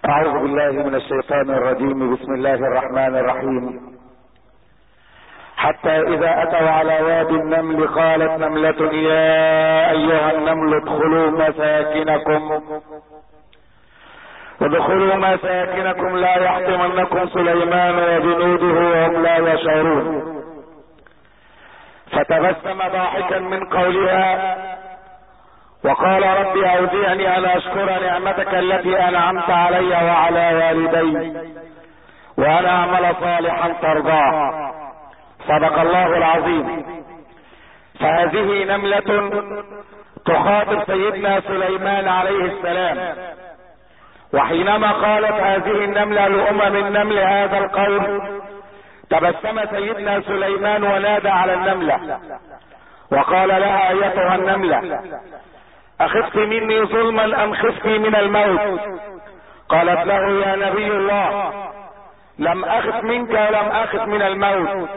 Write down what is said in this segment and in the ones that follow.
أعوذ بالله من الشيطان الرجيم. بسم الله الرحمن الرحيم. حتى إذا أتوا على وادي النمل قالت نملة يا أيها النمل ادخلوا مساكنكم لا يحطمنكم سليمان وجنوده وهم لا يشعرون. فتبسم ضاحكا من قولها وقال رب أوزعني أن أشكر نعمتك التي أنعمت علي وعلى والدي وأن أعمل صالحا ترضاه. صدق الله العظيم. فهذه نملة تخاطب سيدنا سليمان عليه السلام، وحينما قالت هذه النملة لأمم النمل هذا القول تبسم سيدنا سليمان ونادى على النملة وقال لها أيتها النملة أخفت مني ظلما أم خفت من الموت؟ قالت له يا نبي الله لم أخف منك ولم أخف من الموت،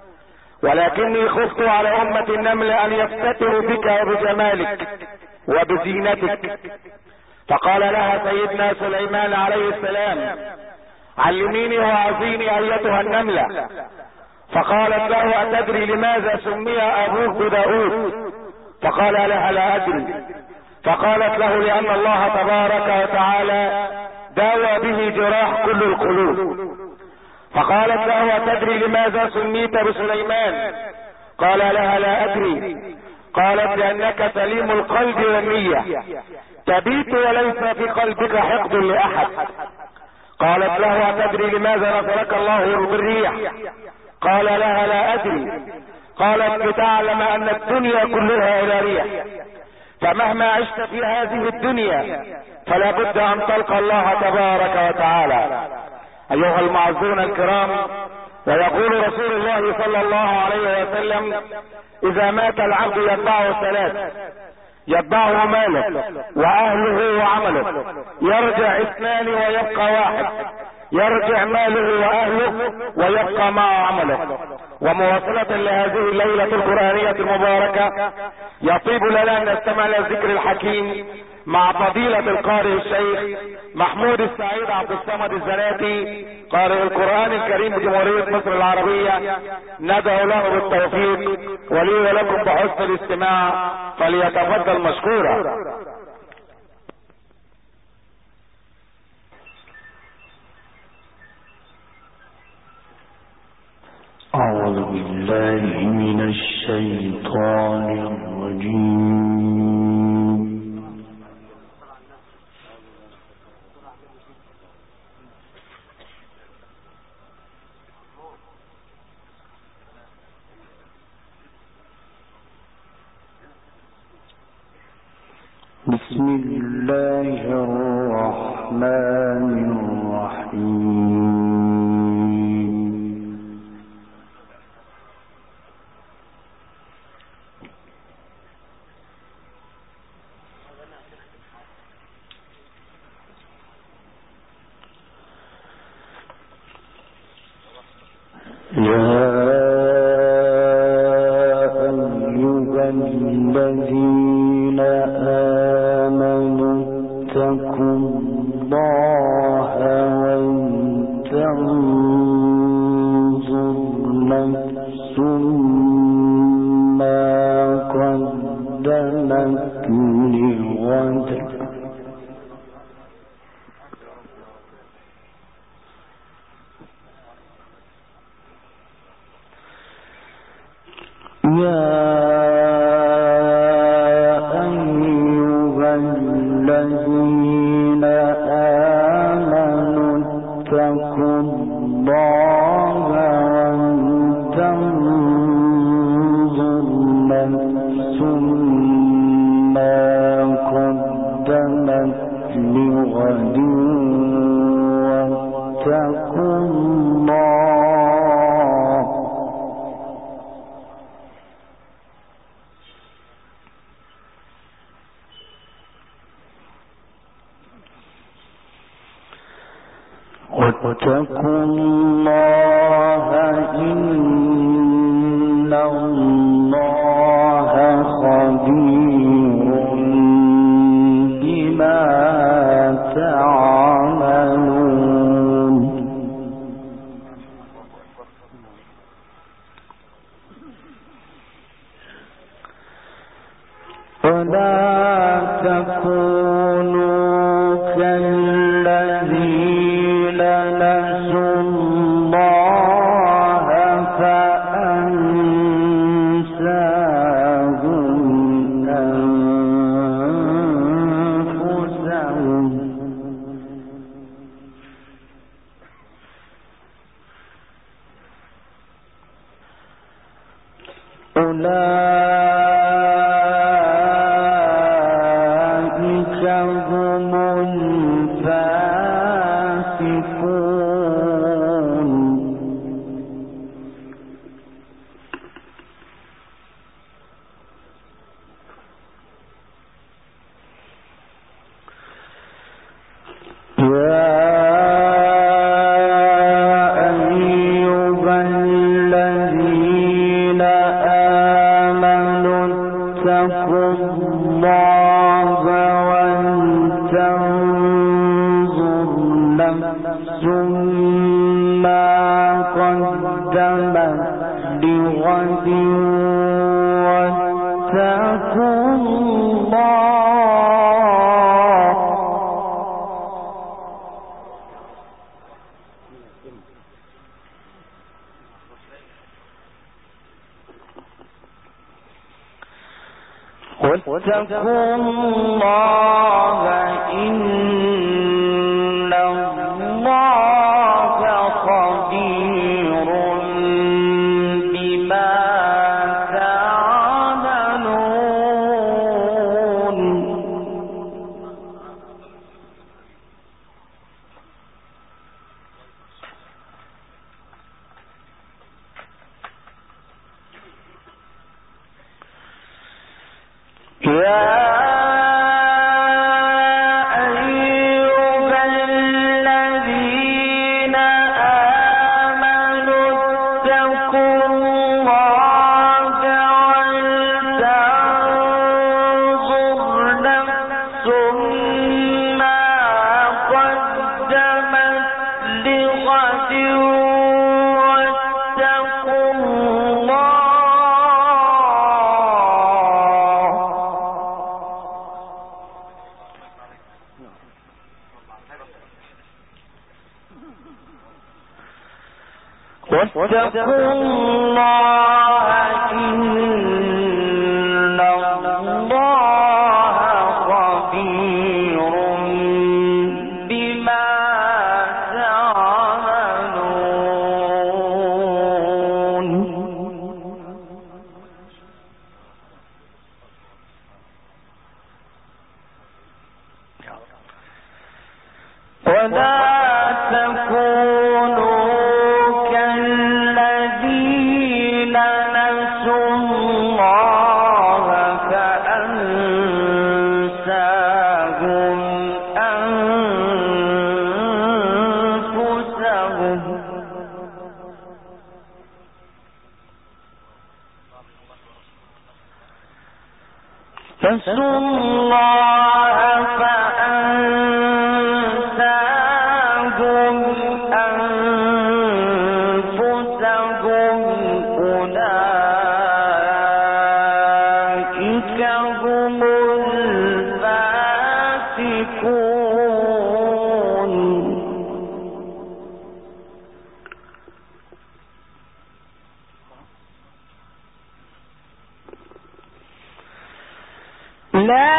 ولكني خفت على أمة النمل أن يفتتنوا بك وبجمالك وبزينتك. فقال لها سيدنا سليمان عليه السلام علميني وأعزيني أيتها النملة. فقالت له أتدري لماذا سمي أبوك داود؟ فقال لها لا أدري. فقالت له لأن الله تبارك وتعالى داوى به جراح كل القلوب. فقالت له أتدري لماذا سميت بسليمان؟ قال لها لا أدري. قالت لأنك سليم القلب والنية تبيت وليس في قلبك حقد لأحد. قالت له أتدري لماذا نصرك الله بالريح؟ قال لها لا أدري. قالت لتعلم أن الدنيا كلها إلى ريح، فمهما عشت في هذه الدنيا فلا بد أن تلقى الله تبارك وتعالى. أيها المعزون الكرام، ويقول رسول الله صلى الله عليه وسلم إذا مات العبد يتبعه ثلاث: يتبعه ماله وأهله وعمله، يرجع اثنان ويبقى واحد، يرجع ماله وأهله ويبقى معه عمله. ومواصلة لهذه الليلة القرآنية المباركة يطيب لنا أن نستمع إلى الذكر الحكيم مع فضيلة القارئ الشيخ محمود السعيد عبد الصمد الزناتي قارئ القرآن الكريم بجمهورية مصر العربية. ندعو له بالتوفيق ولي ولكم بحسن الاستماع، فليتفضل مشكورا. أعوذ بالله من الشيطان الرجيم. بسم الله الرحمن الرحيم. واتقوا الله إن الله خبير بما تعملون. واتقوا الله إن الله خبير بما تعملون. واتقوا الله إن الله خبير بما تعملون. ولا تكونوا كالذين نسوا الله فأنساهم أنفسهم. نسوا الله فأنساهم أنفسهم أولئك هم الفاسقون. لا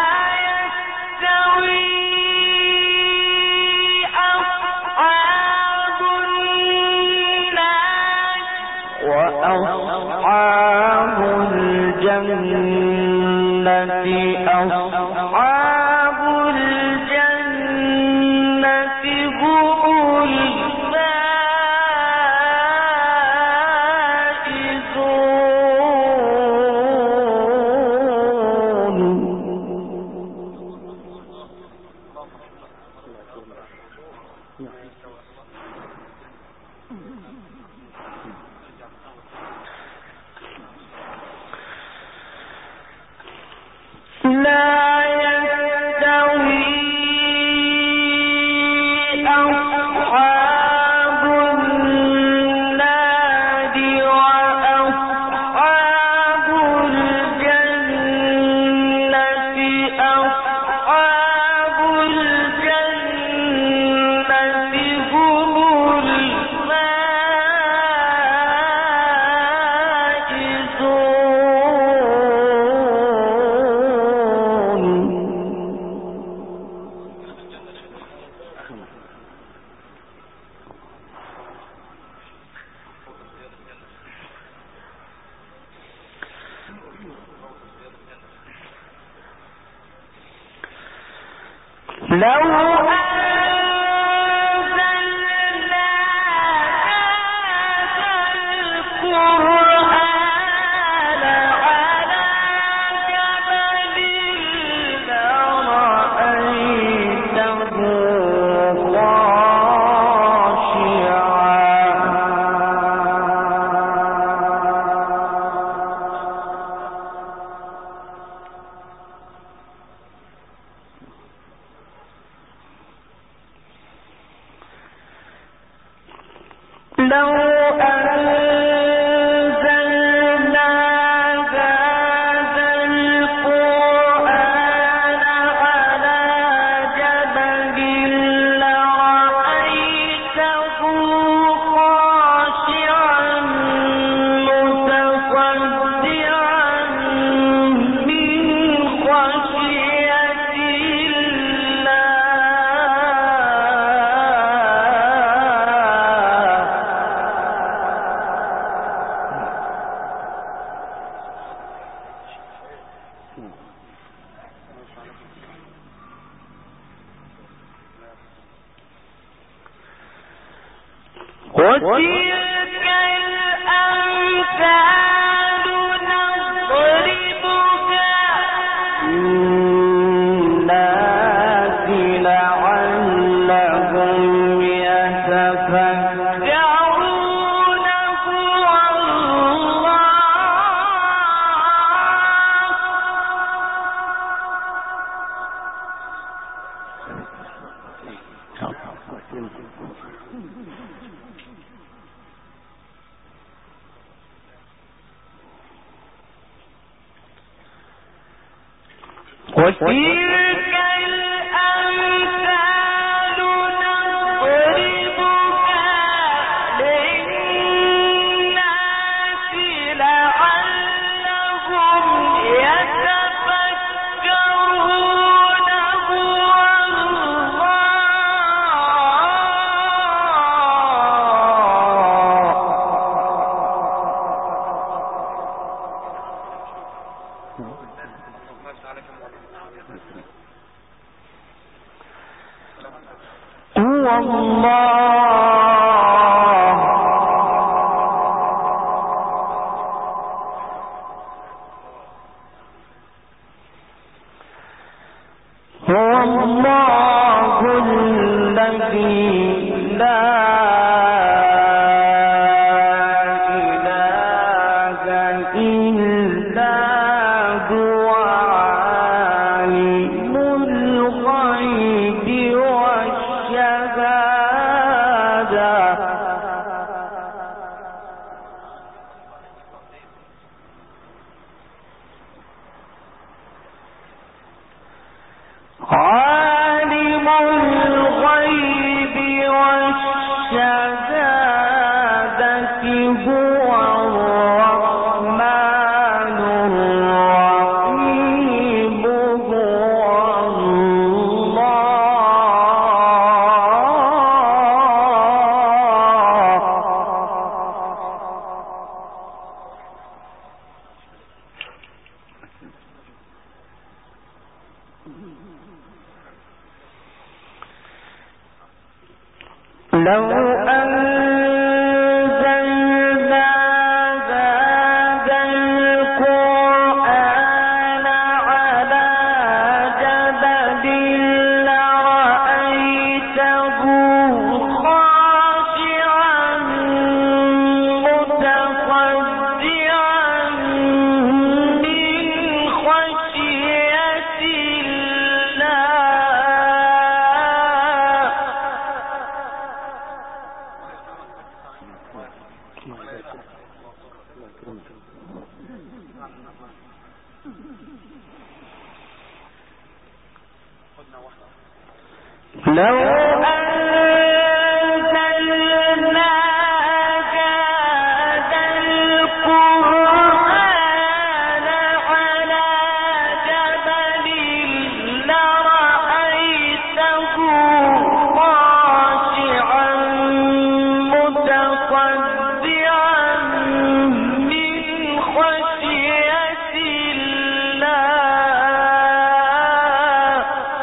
يستوي أصحاب النار وأصحاب الجنة أصحاب الجنة هم لا لو أنزلنا هذا القرآن على جبل لرأيته خاشعا متصدعا من خشية الله.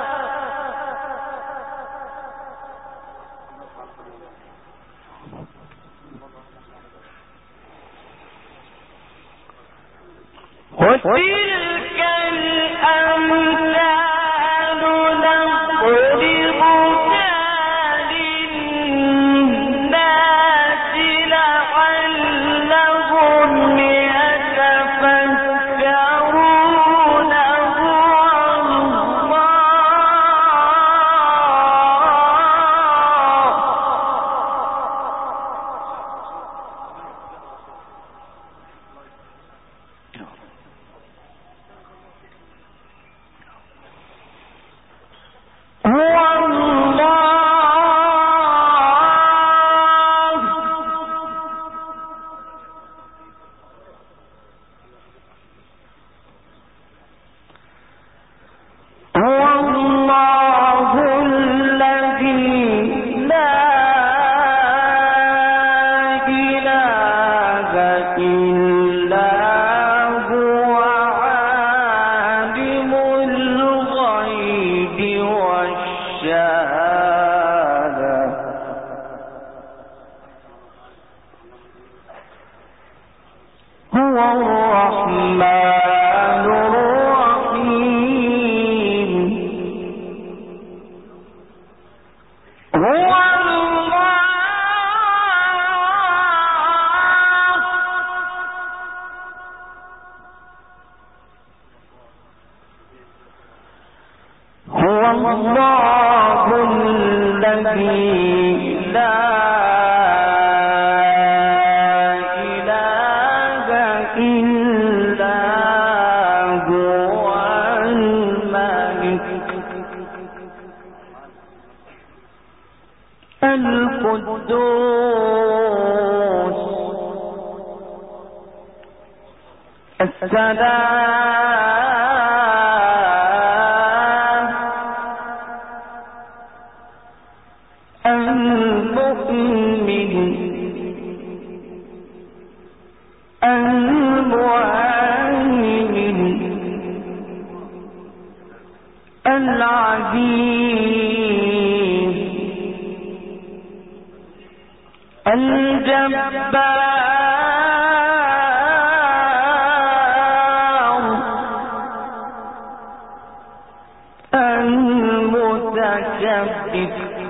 وتلك الأمثال نضربها للناس لعلهم يتفكرون. هو الله الذي لا إله إلا هو عالم الغيب والشهادة. هو الرحمن الرحيم. هو الله الذي لا إله إلا هو الملك القدوس السلام المؤمن المهيمن العزيز الجبار المتكبر.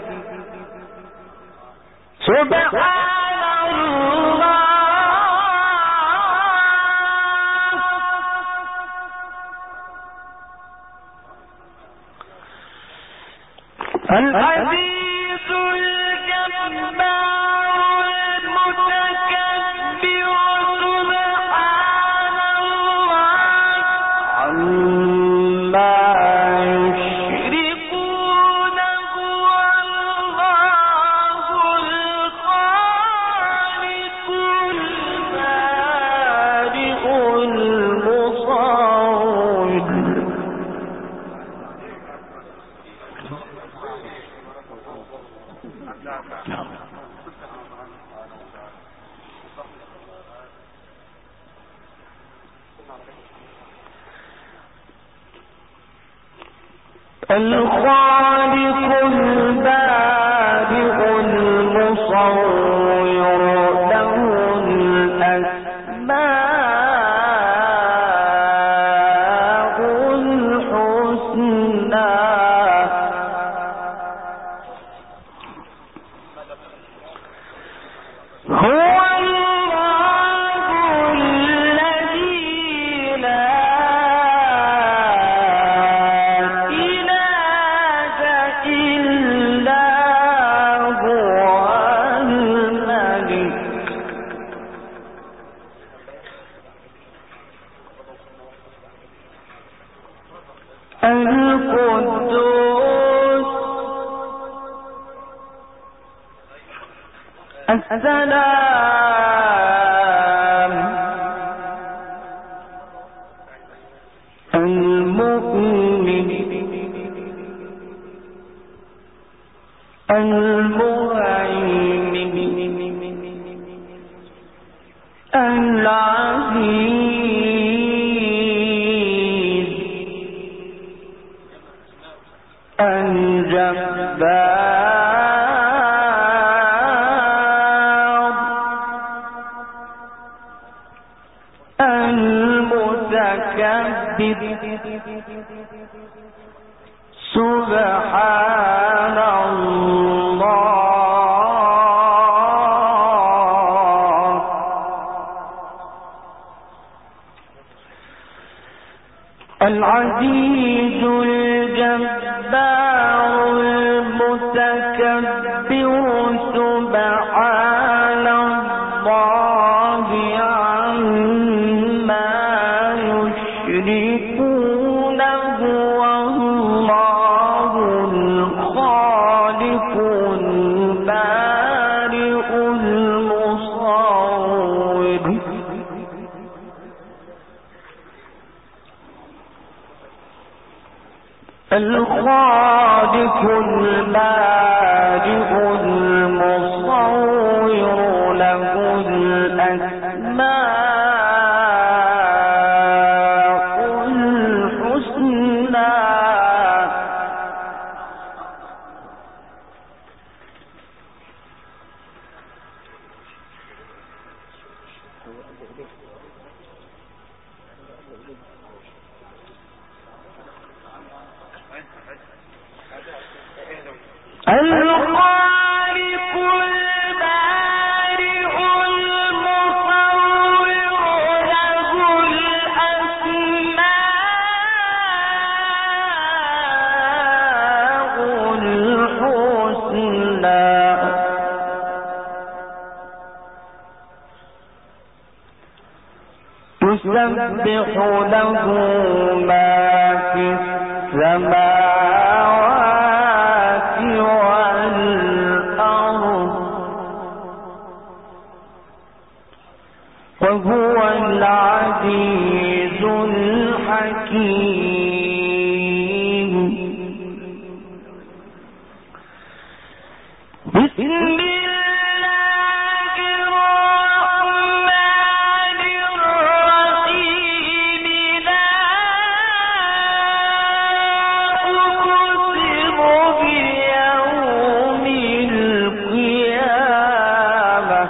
سبحان الله العزيز الجبار المتكبر. سبحان الله عما يشركون. هو الله الخالق البارئ المصور. الخالق البارئ المصور له الأسماء الحسنى. هو الله الذي لا إله إلا هو الملك القدوس السلام المؤمن المهيمن العزيز الجبار المتكبر سبحان الله العزيز الجبار المتكبر سبحان الله عما يشركون هو الله الخالق البارئ المصور الخالق البارئ المصور له الأسماء الحسنى الخالق البارئ المصور له الأسماء الحسنى يسبح له ما في السماوات والأرض وهو العزيز الحكيم بسم الله الرحمن الرحيم لا أقسم بيوم القيامة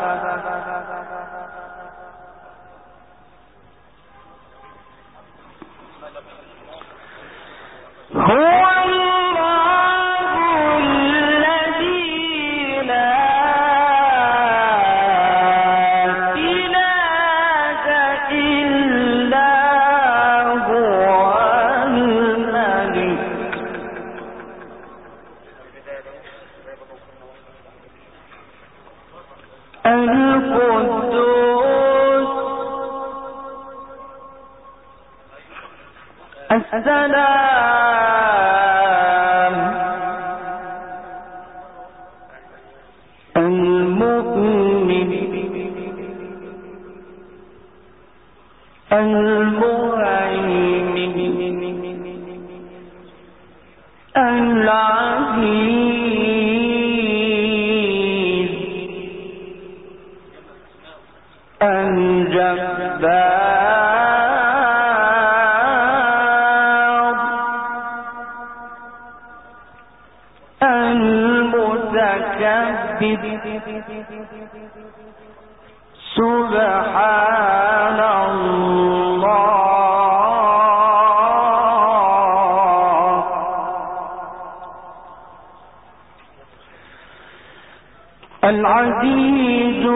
هو الله الذي لا إله إلا هو الملك القدوس السلام المؤمن المهيمن العزيز الجبار المتكبر سبحان الله العزيز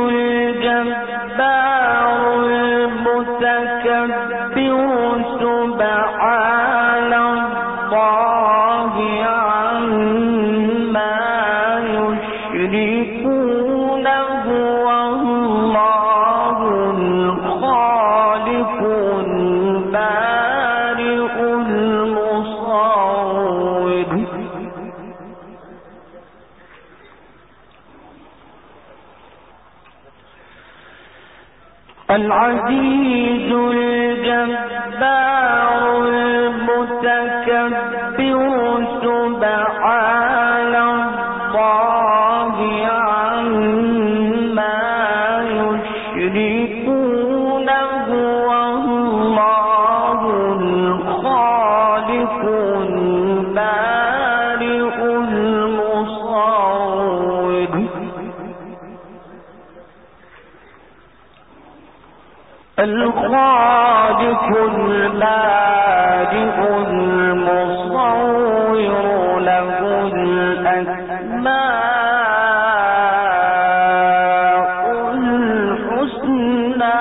الجبار المتكبر سبحان الله عما يشركون هو الله الخالق البارئ المصور العزيز الجبار المتكبر سبحان الله عما يشركون هو الله الخالق البارئ المصور الخالق البارئ المصور له الأسماء الحسنى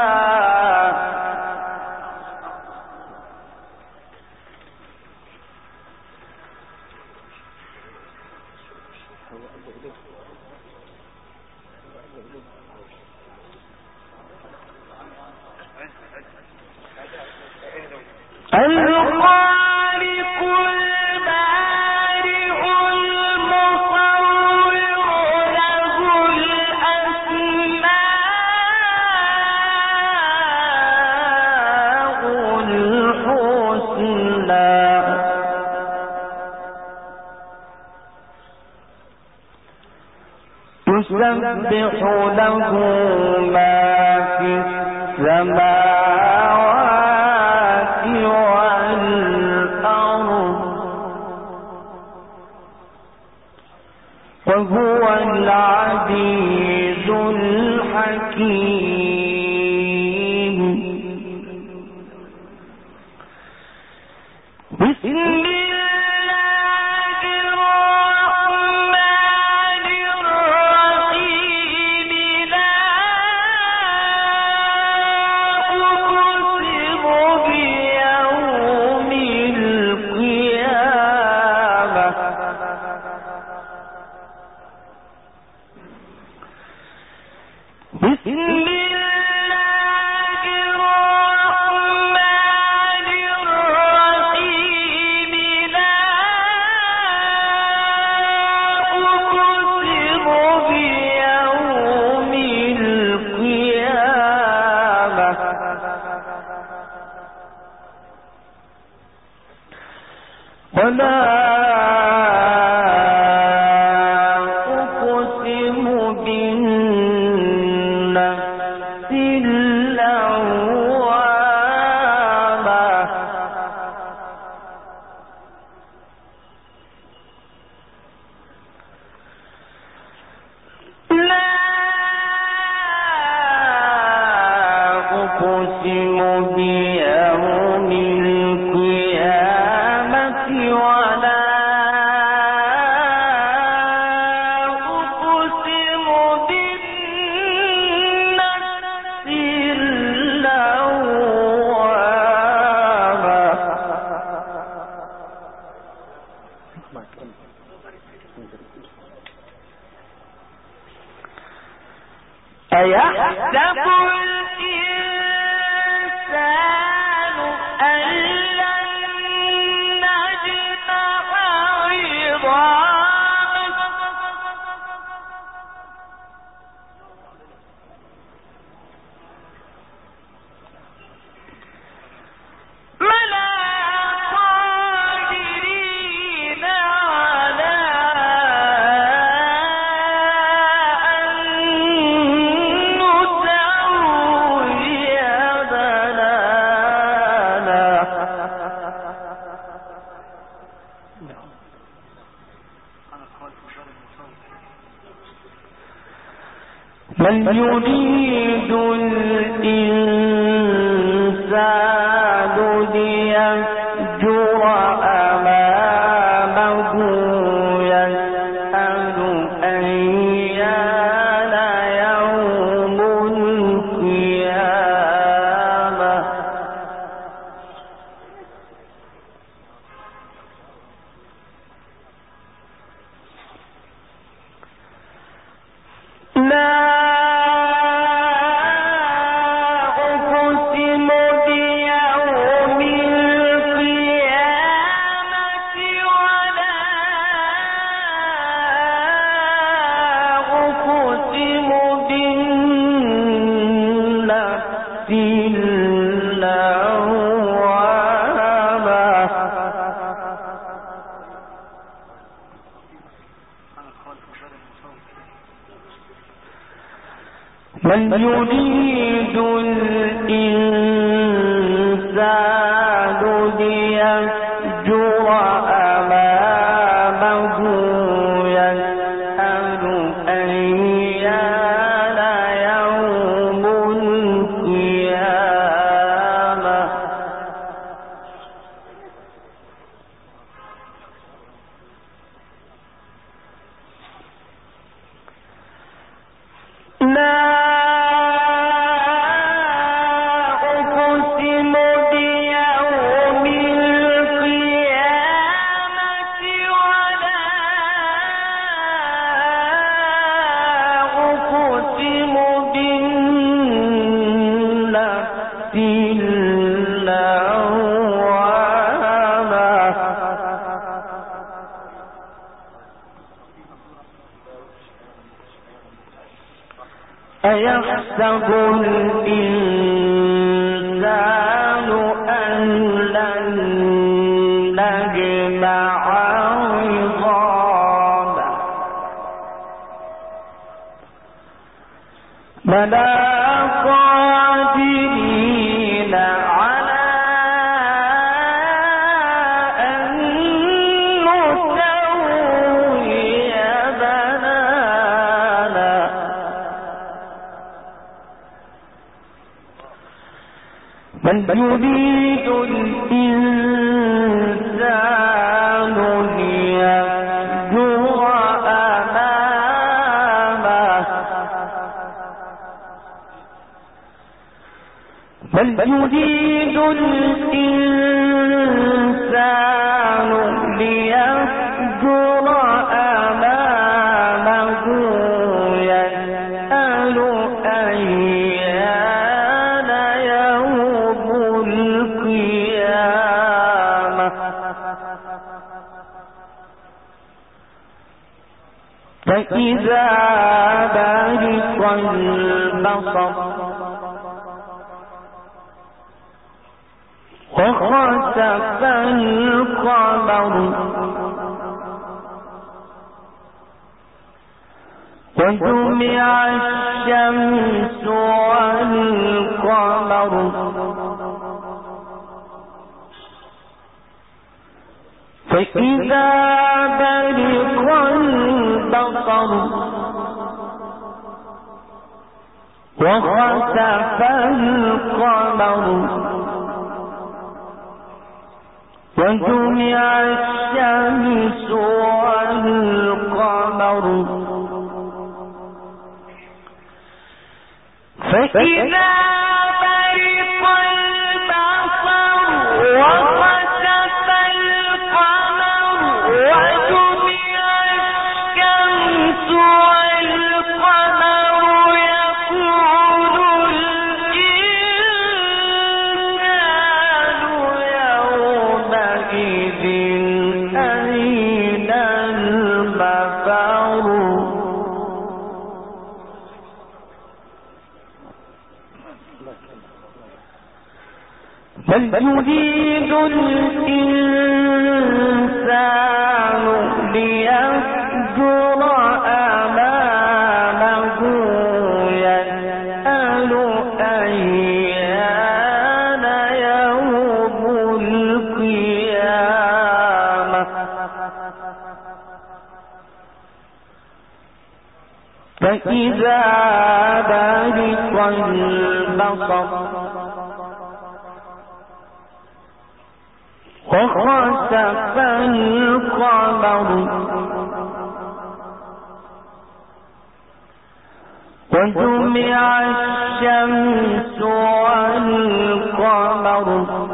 الخالق البارئ المصور له الأسماء الحسنى يسبح له ما في السماوات والأرض وهو العزيز الحكيم بسم الله الرحمن الرحيم لا أقسم بيوم القيامة بسم الله الرحمن الرحيم لا أقسم بيوم القيامة ولا أقسم بالنفس اللوامة لا أقسم بيوم القيامة ولا أقسم بالنفس اللوامة أيحسب الإنسان أن لن نجمع عظامه بلى قادرين على أن نسوي بنانا بل يريد الإنسان ليفجر أمامه يسأل أيان يوم القيامة لا أقسم من يريد الإنسان ليفجر أمامه يسأل أيان يوم القيامة لا أقسم بيوم القيامة ولا أقسم بالنفس اللوامة أيحسب الإنسان أن لن نجمع عظامه بلى قادرين على أن نسوي بنانا من يريد الإنسان ليفجر أمامه من يريد الإنسان ليفجر أمامه يسأل أيان يوم القيامة فإذا برق البصر وخسف القمر وجمع الشمس والقمر فإذا برق البصر وخسف القمر وجمع الشمس والقمر فإذا برق البصر وخسف القمر وجمع الشمس والقمر يقول الإنسان يومئذ أين المفر بل يريد الإنسان ليفجر أمامه يسأل أيان يوم القيامة فإذا برق البصر وخسف القمر وجمع الشمس والقمر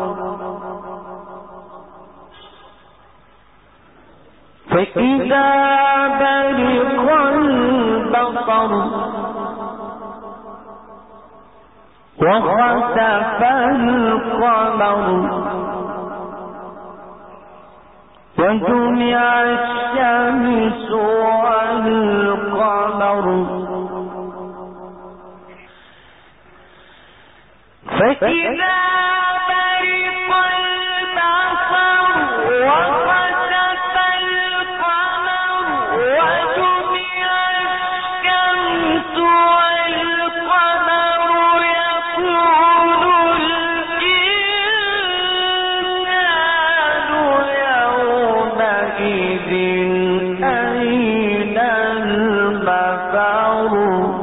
فإذا برق البصر وخسف القمر وجمع الشمس والقمر فإذا برق البصر وخسف القمر وجمع الشمس والقمر أين المفر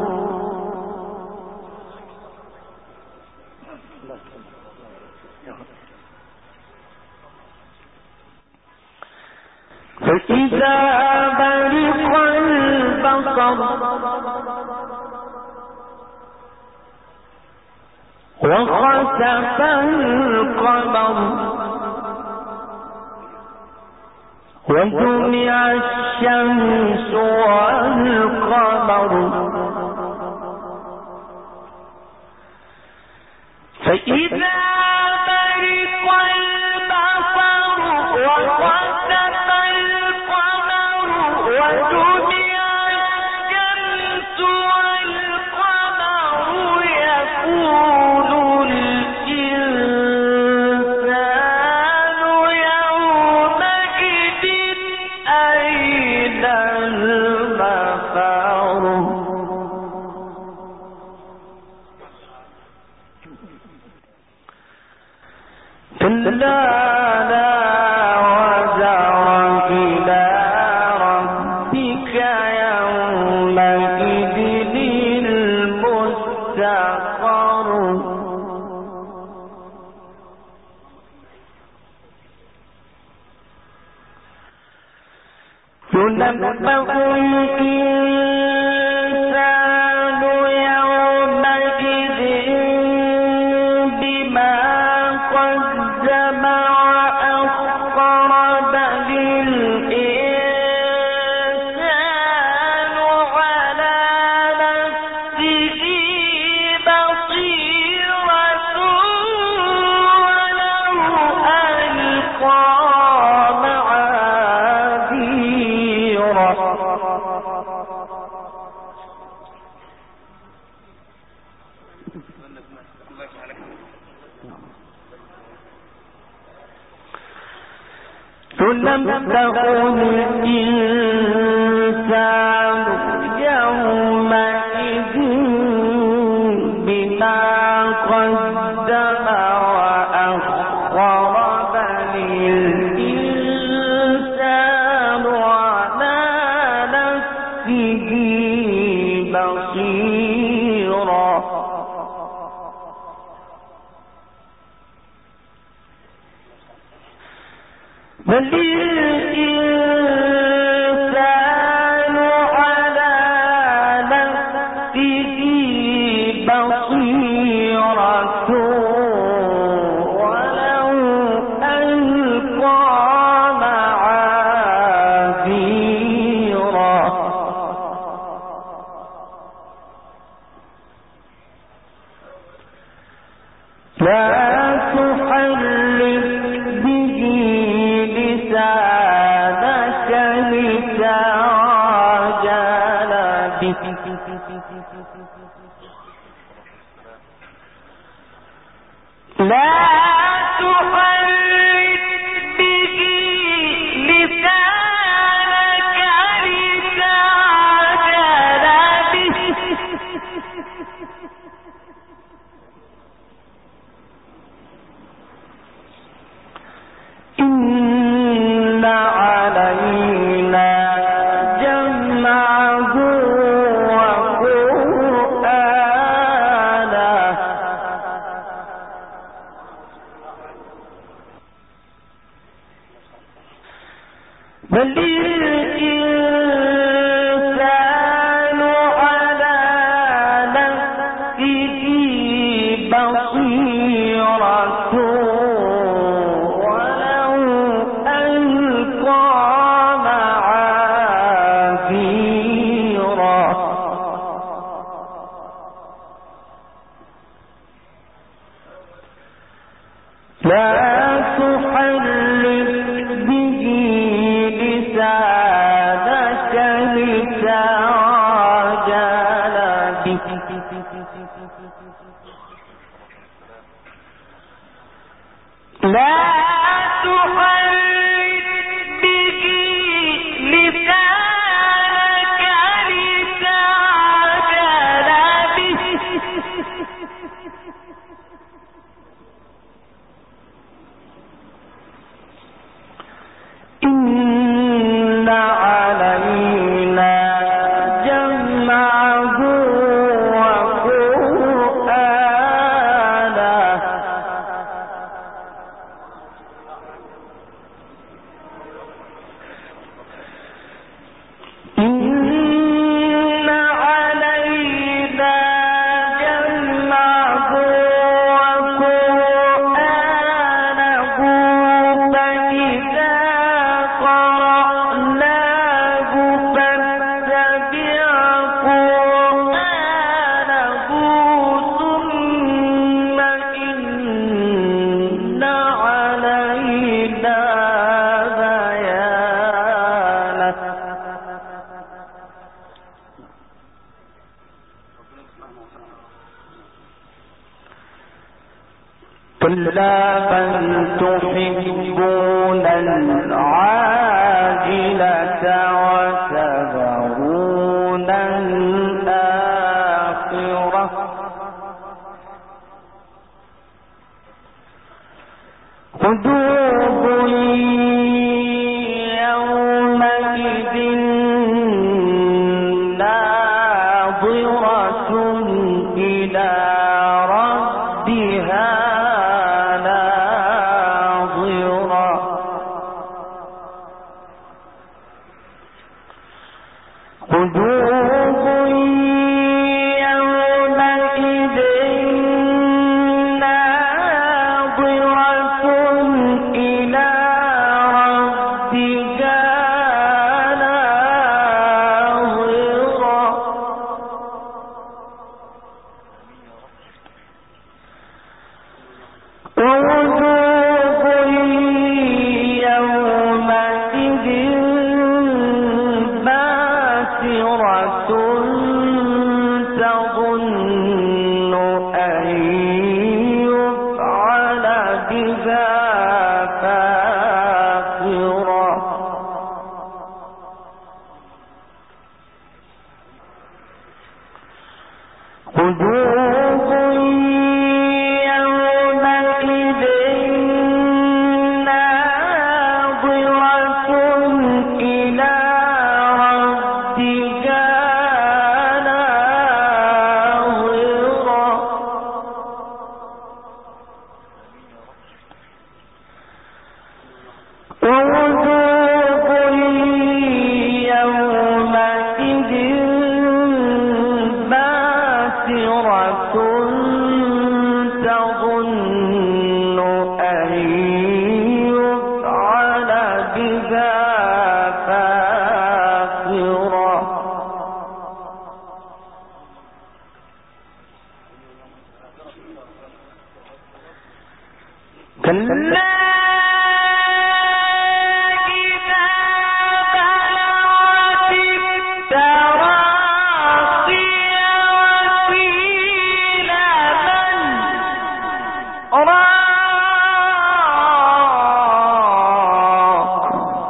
فإذا برق البصر وخسف القمر وجمع الشمس والقمر فإذا برق البصر وخسف القمر وجمع الشمس والقمر يقول الإنسان يومئذ أين المفر كلا لا وزر إلى ربك يومئذ المستقر ينبأ الإنسان يومئذ بما قدم وأخر بل الإنسان على نفسه بصيرة ولو ألقى معاذيره تنبأ الإنسان يومئذ بما قدم وأخر بل الإنسان على نفسه بصيرة بل الإنسان على نفسه بصيرة ولو ألقى معاذيره لا تحرك به لسانك لتعجل به لا تحرك به لسانك لتعجل به إن علينا جمعه وقرآنه بل الإنسان على نفسه بصيرة ولو ألقى معاذيره لا تحرك به لسانك لتعجل به لا تحرك به لسانك لتعجل به كلا بل تحبون العاجلة وتذرون الآخرة قلوب يومئذ ناظرة إلى ربها ناظرة قلوب يومئذ ناظرة إلى ربها ناظرة ووجوه يومئذ باسرة تظن أن يفعل بها فاقرة قلوب يومئذ ناظرة إلى ربها ناظرة ووجوه يومئذ باسرة تظن أن يفعل بها فاقرة كلا إذا بلغت التراقي وقيل من راق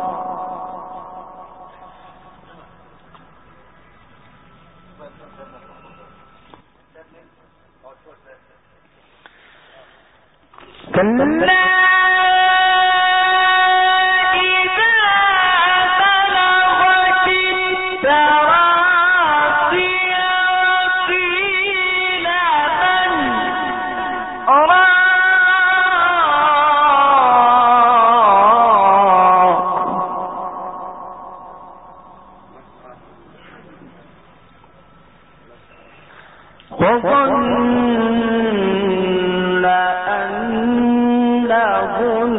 كلا إذا بلغت التراقي وقيل من راق وظن أنه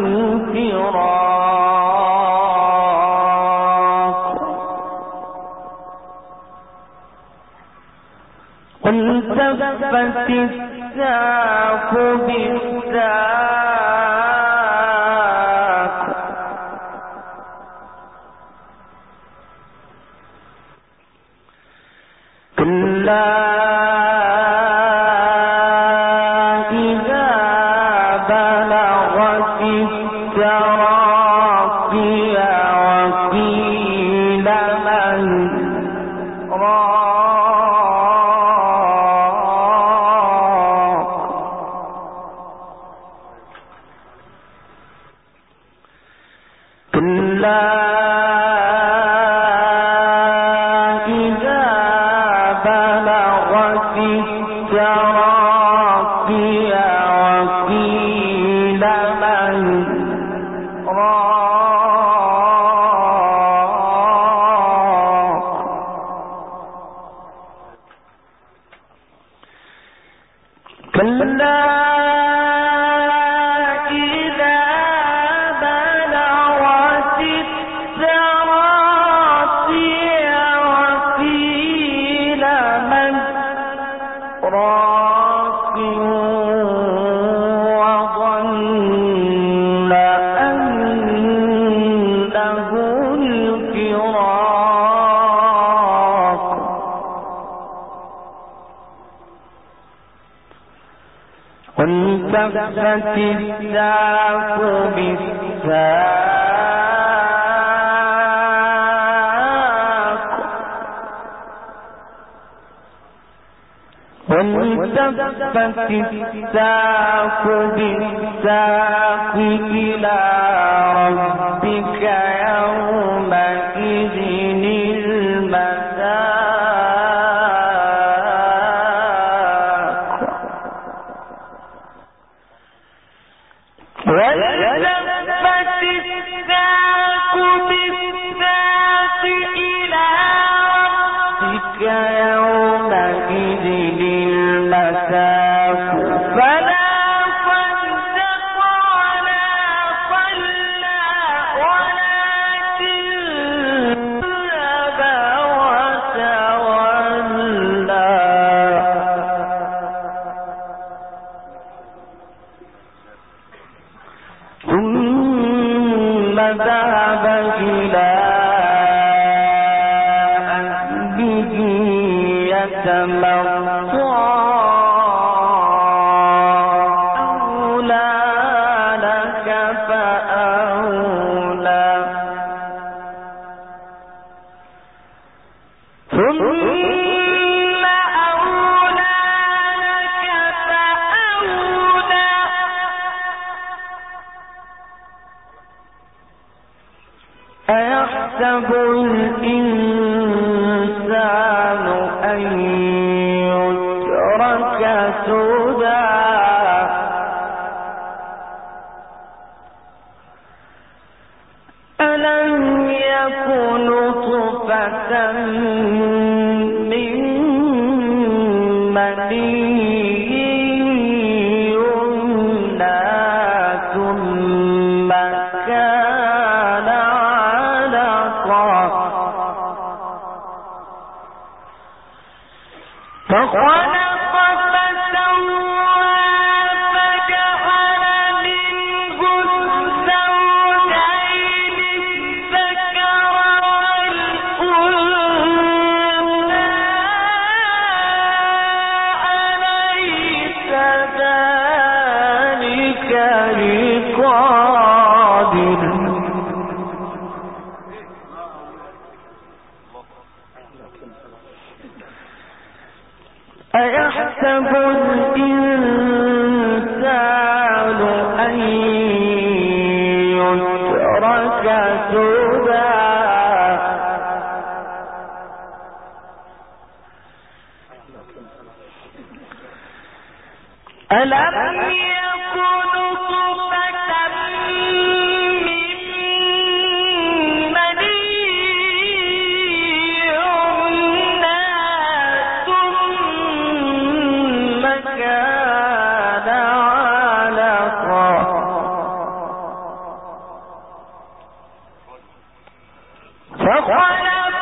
الفراق والتفت الساق بالساق كلا إذا بلغت التراقي وقيل من راق كلا إذا بلغت التراقي وقيل من راق كلا إذا بلغت التراقي وقيل من راق وظن أنه الفراق والتفت الساق بالساق والتفت الساق بالساق إلى ربك يومئذ المساق والتفت الساق بالساق إلى ربك يومئذ المساق فلا صدق ولا صلى ولكن كذب وتولى ثم ذهب إلى أهله يتمطى أولى لك فأولى ثم أولى لك فأولى أيحسب الإنسان أن يترك سدى ألم يكن نطفة من مني يمنى ثم كان علقة فخلق فسوى فجعل منه الزوجين الذكر والأنثى أليس ذلك بقادر أيحسب الإنسان أن يترك سدى ألم يكن نطفة من مني يمنى ثم كان علقة فخلق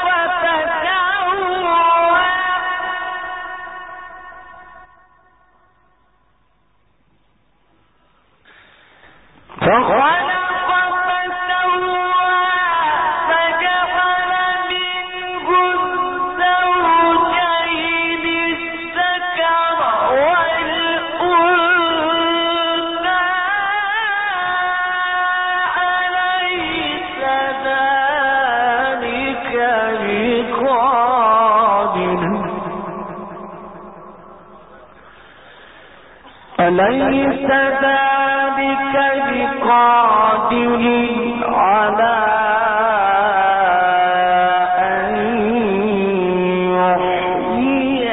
فسوى فخلق فسوى فجعل منه الزوجين الذكر والأنثى أليس ذلك بقادر أليس ذلك بقادر على أن يحيي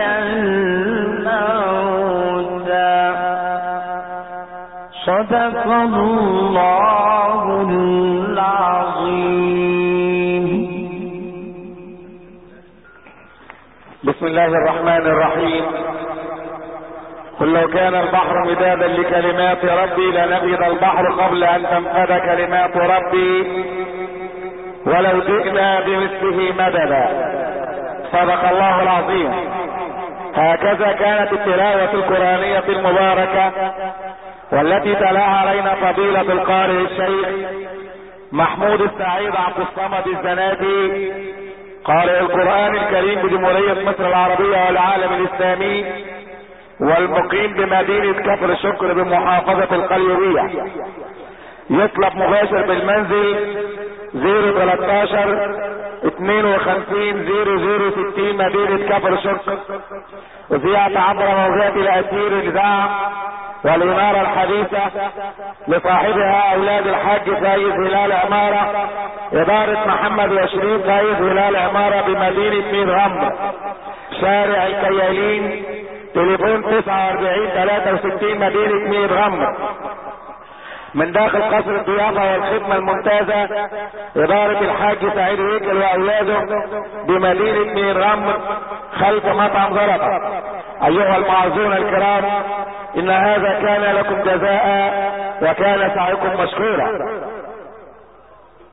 الموتى صدق الله العظيم. بسم الله الرحمن الرحيم. قل لو كان البحر مدادا لكلمات ربي لنفد البحر قبل ان تنفد كلمات ربي ولو جئنا بمثله مددا. صدق الله العظيم. هكذا كانت التلاوة القرآنية المباركة والتي تلاها علينا فضيلة القارئ الشيخ محمود السعيد عبد الصمد الزنادي قارئ القرآن الكريم بجمهورية مصر العربية والعالم الإسلامي والمقيم بمدينة كفر شكر بمحافظة القليوبية يطلب مباشر بالمنزل 013 52 0060 مدينة كفر شكر. وزيادة عبر موضوعة الأسير الإذاعة والإنارة الحديثة لصاحبها أولاد الحاج فايز هلال عمارة إدارة محمد وشريف فايز هلال عمارة بمدينة مير غمر شارع الكيالين تليفون 49 63 مدينة مير غمر. من داخل قصر الضيافة والخدمة الممتازة إدارة الحاج سعيد ويكل وأولاده بمدينة مير غمر خلف مطعم زلطة. أيها المعزون الكرام، إن هذا كان لكم جزاء وكان سعيكم مشكورا.